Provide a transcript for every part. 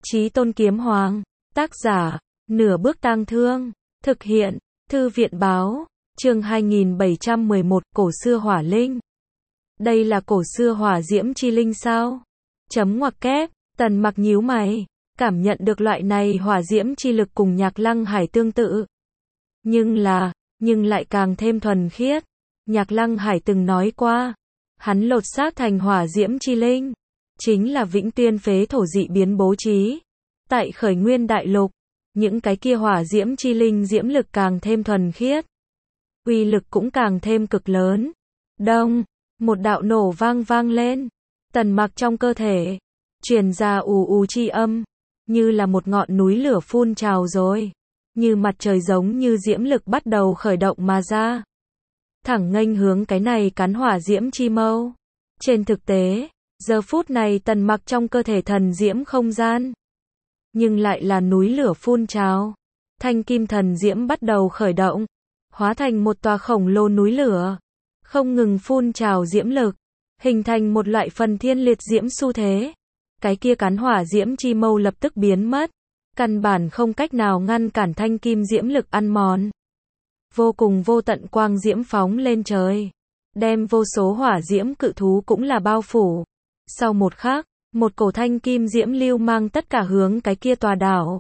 Chí Tôn Kiếm Hoàng, tác giả, Nửa Bước Tang Thương, thực hiện, Thư viện Báo, chương 2711, cổ xưa hỏa linh. Đây là cổ xưa hỏa diễm chi linh sao? Chấm ngoặc kép, Tần Mặc nhíu mày, cảm nhận được loại này hỏa diễm chi lực cùng Nhạc Lăng Hải tương tự. Nhưng lại càng thêm thuần khiết. Nhạc Lăng Hải từng nói qua, hắn lột xác thành hỏa diễm chi linh, chính là Vĩnh Tuyên phế thổ dị biến bố trí. Tại Khởi Nguyên Đại Lục, những cái kia hỏa diễm chi linh diễm lực càng thêm thuần khiết, uy lực cũng càng thêm cực lớn. Đông, một đạo nổ vang lên, Tần Mặc trong cơ thể truyền ra ù ù chi âm, như là một ngọn núi lửa phun trào rồi, như mặt trời giống như diễm lực bắt đầu khởi động mà ra, thẳng nghênh hướng cái này cắn hỏa diễm chi mâu. Trên thực tế, giờ phút này Tần Mặc trong cơ thể thần diễm không gian, nhưng lại là núi lửa phun trào. Thanh kim thần diễm bắt đầu khởi động, hóa thành một tòa khổng lồ núi lửa, không ngừng phun trào diễm lực, hình thành một loại phần thiên liệt diễm xu thế. Cái kia cắn hỏa diễm chi mâu lập tức biến mất, căn bản không cách nào ngăn cản thanh kim diễm lực ăn mòn. Vô cùng vô tận quang diễm phóng lên trời, đem vô số hỏa diễm cự thú cũng là bao phủ. Sau một khắc, một cổ thanh kim diễm lưu mang tất cả hướng cái kia tòa đảo,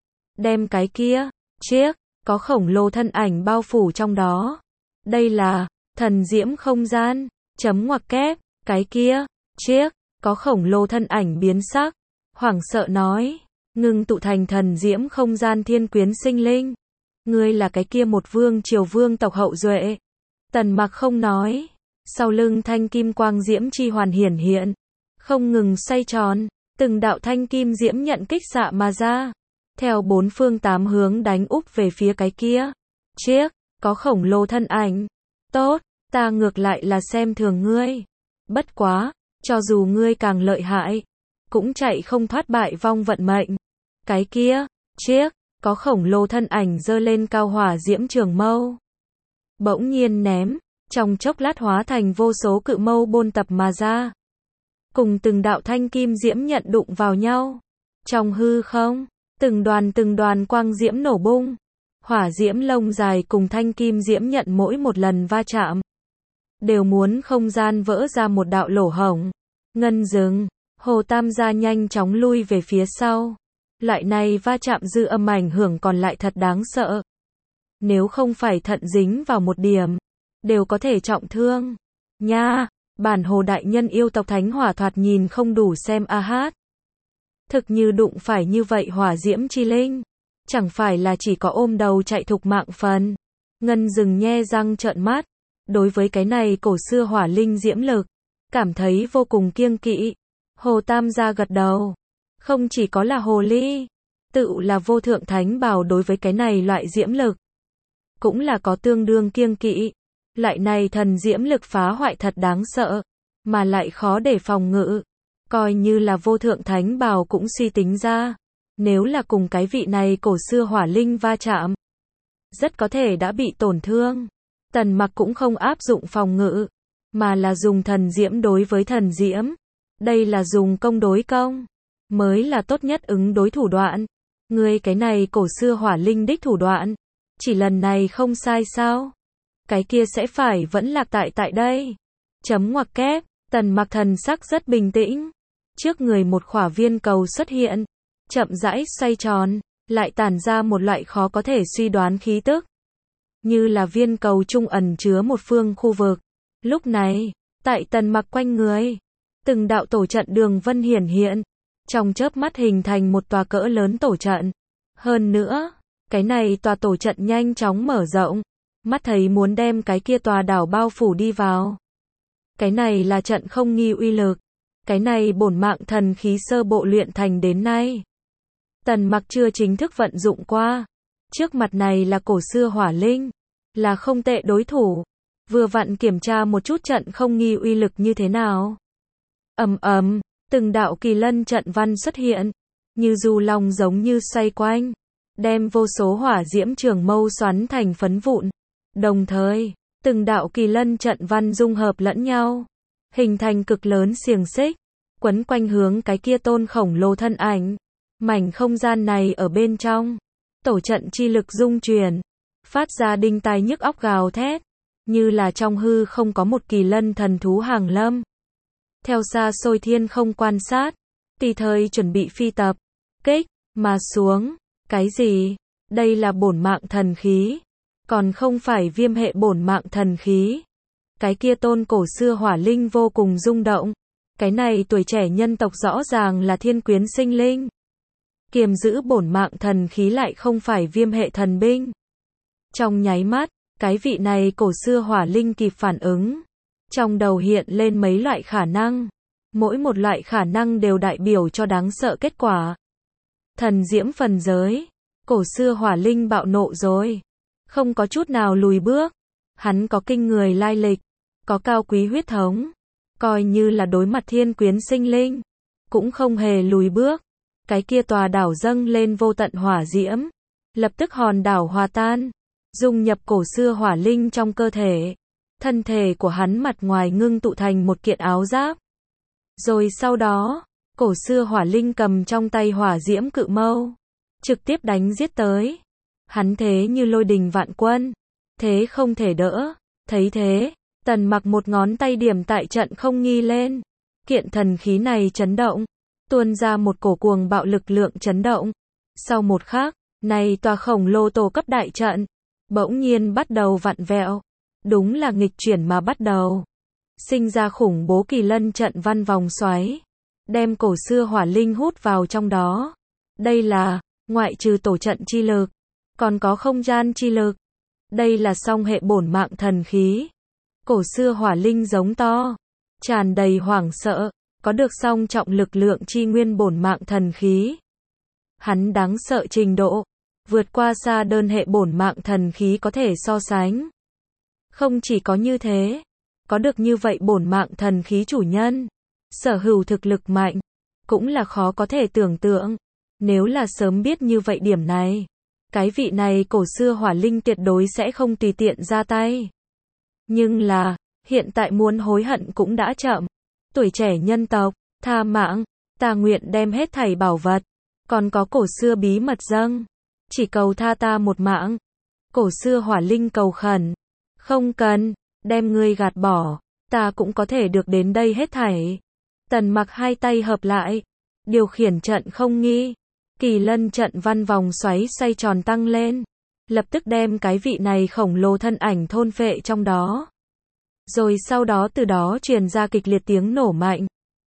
đem cái kia chiếc có khổng lồ thân ảnh bao phủ trong đó. Đây là thần diễm không gian. Chấm ngoặc kép, cái kia chiếc có khổng lồ thân ảnh biến sắc, hoảng sợ nói, ngưng tụ thành thần diễm không gian thiên quyến sinh linh, ngươi là cái kia một vương triều vương tộc hậu duệ. Tần Mặc không nói, sau lưng thanh kim quang diễm chi hoàn hiển hiện, không ngừng xoay tròn, từng đạo thanh kim diễm nhận kích xạ mà ra, theo bốn phương tám hướng đánh úp về phía cái kia chiếc có khổng lồ thân ảnh. Tốt, ta ngược lại là xem thường ngươi. Bất quá, cho dù ngươi càng lợi hại, cũng chạy không thoát bại vong vận mệnh. Cái kia chiếc có khổng lồ thân ảnh giơ lên cao hỏa diễm trường mâu, bỗng nhiên ném, trong chốc lát hóa thành vô số cự mâu bôn tập mà ra, cùng từng đạo thanh kim diễm nhận đụng vào nhau. Trong hư không, từng đoàn quang diễm nổ bung, hỏa diễm lông dài cùng thanh kim diễm nhận mỗi một lần va chạm, đều muốn không gian vỡ ra một đạo lỗ hổng. Ngân dừng, Hồ Tam gia nhanh chóng lui về phía sau. Loại này va chạm dư âm ảnh hưởng còn lại thật đáng sợ. Nếu không phải thận dính vào một điểm, đều có thể trọng thương. Nha, bản Hồ đại nhân yêu tộc thánh hỏa thoạt nhìn không đủ xem a hát. Thực như đụng phải như vậy hỏa diễm chi linh, chẳng phải là chỉ có ôm đầu chạy thục mạng phần. Ngân dừng nhe răng trợn mắt, đối với cái này cổ xưa hỏa linh diễm lực, cảm thấy vô cùng kiêng kỵ. Hồ Tam gia gật đầu, không chỉ có là hồ ly, tự là vô thượng thánh bảo đối với cái này loại diễm lực, cũng là có tương đương kiêng kỵ. Loại này thần diễm lực phá hoại thật đáng sợ, mà lại khó để phòng ngự. Coi như là vô thượng thánh bảo cũng suy tính ra, nếu là cùng cái vị này cổ xưa hỏa linh va chạm, rất có thể đã bị tổn thương. Tần Mặc cũng không áp dụng phòng ngự, mà là dùng thần diễm đối với thần diễm. Đây là dùng công đối công, mới là tốt nhất ứng đối thủ đoạn. Ngươi cái này cổ xưa hỏa linh đích thủ đoạn, chỉ lần này không sai sao? Cái kia sẽ phải vẫn lạc tại đây. Chấm ngoặc kép, Tần Mặc thần sắc rất bình tĩnh. Trước người một khỏa viên cầu xuất hiện, chậm rãi xoay tròn, lại tản ra một loại khó có thể suy đoán khí tức, như là viên cầu trung ẩn chứa một phương khu vực. Lúc này, tại Tần Mặc quanh người, từng đạo tổ trận đường vân hiển hiện, trong chớp mắt hình thành một tòa cỡ lớn tổ trận. Hơn nữa, cái này tòa tổ trận nhanh chóng mở rộng, mắt thấy muốn đem cái kia tòa đảo bao phủ đi vào. Cái này là trận không nghi uy lực, cái này bổn mạng thần khí sơ bộ luyện thành đến nay, Tần Mặc chưa chính thức vận dụng qua. Trước mặt này là cổ xưa hỏa linh, là không tệ đối thủ. Vừa vặn kiểm tra một chút trận không nghi uy lực như thế nào. Từng đạo kỳ lân trận văn xuất hiện, như du long giống như xoay quanh, đem vô số hỏa diễm trường mâu xoắn thành phấn vụn. Đồng thời, từng đạo kỳ lân trận văn dung hợp lẫn nhau, hình thành cực lớn xiềng xích, quấn quanh hướng cái kia tôn khổng lồ thân ảnh. Mảnh không gian này ở bên trong, tổ trận chi lực dung chuyển, phát ra đinh tai nhức óc gào thét, như là trong hư không có một kỳ lân thần thú hàng lâm. Theo xa xôi thiên không quan sát, tùy thời chuẩn bị phi tập, kích, mà xuống. Cái gì? Đây là bổn mạng thần khí, còn không phải viêm hệ bổn mạng thần khí. Cái kia tôn cổ xưa hỏa linh vô cùng rung động. Cái này tuổi trẻ nhân tộc rõ ràng là thiên quyến sinh linh. Kiềm giữ bổn mạng thần khí lại không phải viêm hệ thần binh. Trong nháy mắt, cái vị này cổ xưa hỏa linh kịp phản ứng. Trong đầu hiện lên mấy loại khả năng. Mỗi một loại khả năng đều đại biểu cho đáng sợ kết quả. Thần diễm phần giới. Cổ xưa hỏa linh bạo nộ rồi. Không có chút nào lùi bước. Hắn có kinh người lai lịch. Có cao quý huyết thống. Coi như là đối mặt thiên quyến sinh linh. Cũng không hề lùi bước. Cái kia tòa đảo dâng lên vô tận hỏa diễm. Lập tức hòn đảo hòa tan. Dung nhập cổ xưa hỏa linh trong cơ thể. Thân thể của hắn mặt ngoài ngưng tụ thành một kiện áo giáp. Rồi sau đó, cổ xưa hỏa linh cầm trong tay hỏa diễm cự mâu. Trực tiếp đánh giết tới. Hắn thế như lôi đình vạn quân. Thế không thể đỡ. Thấy thế, Tần Mặc một ngón tay điểm tại trận không nghi lên. Kiện thần khí này chấn động. Tuôn ra một cổ cuồng bạo lực lượng chấn động. Sau một khắc, này tòa khổng lồ tổ cấp đại trận. Bỗng nhiên bắt đầu vặn vẹo. Đúng là nghịch chuyển mà bắt đầu. Sinh ra khủng bố kỳ lân trận văn vòng xoáy. Đem cổ xưa hỏa linh hút vào trong đó. Đây là, ngoại trừ tổ trận chi lực. Còn có không gian chi lực. Đây là song hệ bổn mạng thần khí. Cổ xưa hỏa linh giống to. Tràn đầy hoảng sợ. Có được song trọng lực lượng chi nguyên bổn mạng thần khí. Hắn đáng sợ trình độ. Vượt qua xa đơn hệ bổn mạng thần khí có thể so sánh. Không chỉ có như thế. Có được như vậy bổn mạng thần khí chủ nhân. Sở hữu thực lực mạnh. Cũng là khó có thể tưởng tượng. Nếu là sớm biết như vậy điểm này. Cái vị này cổ xưa hỏa linh tuyệt đối sẽ không tùy tiện ra tay. Nhưng là, hiện tại muốn hối hận cũng đã chậm. Tuổi trẻ nhân tộc, tha mạng, ta nguyện đem hết thảy bảo vật. Còn có cổ xưa bí mật dâng. Chỉ cầu tha ta một mạng. Cổ xưa hỏa linh cầu khẩn. Không cần, đem ngươi gạt bỏ. Ta cũng có thể được đến đây hết thảy. Tần Mặc hai tay hợp lại. Điều khiển trận không nghi. Kỳ lân trận văn vòng xoáy xoay tròn tăng lên. Lập tức đem cái vị này khổng lồ thân ảnh thôn phệ trong đó. Rồi sau đó từ đó truyền ra kịch liệt tiếng nổ mạnh.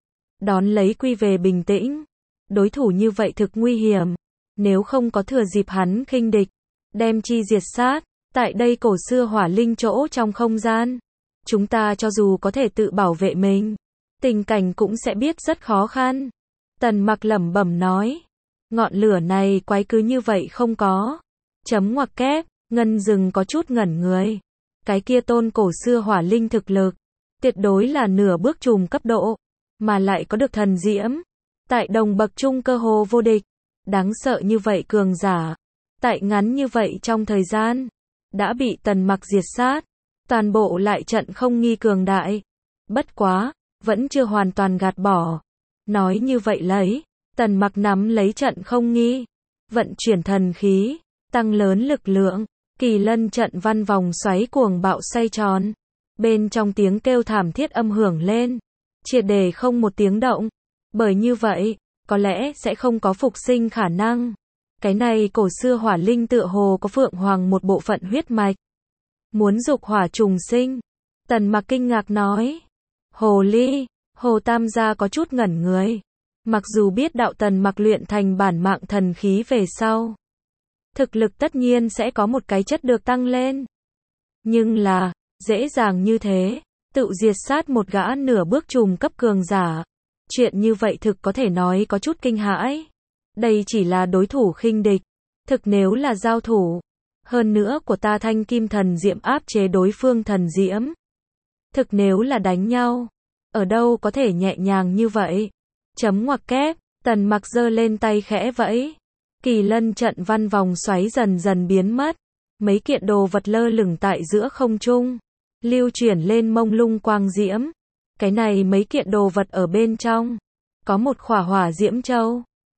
Đón lấy quy về bình tĩnh. Đối thủ như vậy thực nguy hiểm. Nếu không có thừa dịp hắn khinh địch. Đem chi diệt sát. Tại đây cổ xưa hỏa linh chỗ trong không gian. Chúng ta cho dù có thể tự bảo vệ mình. Tình cảnh cũng sẽ biết rất khó khăn. Tần Mặc lẩm bẩm nói. Ngọn lửa này quái cứ như vậy không có. Chấm ngoặc kép, Ngân Dừng có chút ngẩn người. Cái kia tôn cổ xưa hỏa linh thực lực. Tuyệt đối là nửa bước trùm cấp độ. Mà lại có được thần diễm. Tại đồng bậc trung cơ hồ vô địch. Đáng sợ như vậy cường giả. Tại ngắn như vậy trong thời gian. Đã bị Tần Mặc diệt sát. Toàn bộ lại trận không nghi cường đại. Bất quá, vẫn chưa hoàn toàn gạt bỏ. Nói như vậy lấy. Tần Mặc nắm lấy trận không nghi. Vận chuyển thần khí. Tăng lớn lực lượng. Kỳ lân trận văn vòng xoáy cuồng bạo xoay tròn. Bên trong tiếng kêu thảm thiết âm hưởng lên. Triệt để không một tiếng động. Bởi như vậy, có lẽ sẽ không có phục sinh khả năng. Cái này cổ xưa hỏa linh tựa hồ có phượng hoàng một bộ phận huyết mạch. Muốn dục hỏa trùng sinh. Tần Mặc kinh ngạc nói. Hồ ly, Hồ Tam gia có chút ngẩn người. Mặc dù biết đạo Tần Mặc luyện thành bản mạng thần khí về sau. Thực lực tất nhiên sẽ có một cái chất được tăng lên. Nhưng là, dễ dàng như thế. Tự diệt sát một gã nửa bước trùm cấp cường giả. Chuyện như vậy thực có thể nói có chút kinh hãi. Đây chỉ là đối thủ khinh địch. Thực nếu là giao thủ. Hơn nữa của ta thanh kim thần diễm áp chế đối phương thần diễm. Thực nếu là đánh nhau. Ở đâu có thể nhẹ nhàng như vậy. Chấm ngoặc kép. Tần Mặc giơ lên tay khẽ vẫy. Kỳ lân trận văn vòng xoáy dần dần biến mất. Mấy kiện đồ vật lơ lửng tại giữa không trung. Lưu chuyển lên mông lung quang diễm. Cái này mấy kiện đồ vật ở bên trong. Có một khỏa hỏa diễm châu.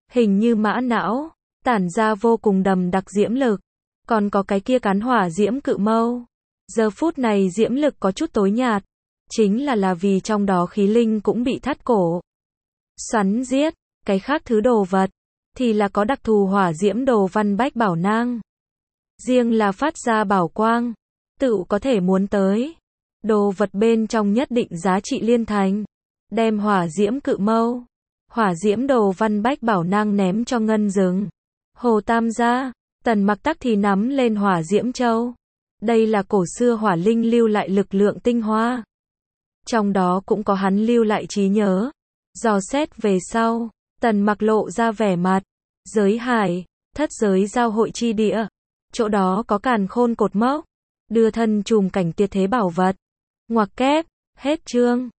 hình như mã não, tản ra vô cùng đầm đặc diễm lực. Còn có cái kia cán hỏa diễm cự mâu. Giờ phút này diễm lực có chút tối nhạt, chính là vì trong đó khí linh cũng bị thắt cổ. Xoắn giết, cái khác thứ đồ vật, thì là có đặc thù hỏa diễm đồ văn bách bảo nang. Riêng là phát ra bảo quang, tự có thể muốn tới. Đồ vật bên trong nhất định giá trị liên thành. Đem hỏa diễm cự mâu, hỏa diễm đồ văn bách bảo nang ném cho ngân rừng. Hồ Tam gia, Tần Mặc tắc thì nắm lên hỏa diễm châu. Đây là cổ xưa hỏa linh lưu lại lực lượng tinh hoa. Trong đó cũng có hắn lưu lại trí nhớ. Dò xét về sau, Tần Mặc lộ ra vẻ mặt. Giới hải, thất giới giao hội chi địa. Chỗ đó có càn khôn cột mốc. Đưa thân trùm cảnh tuyệt thế bảo vật. Ngoặc kép, hết chương.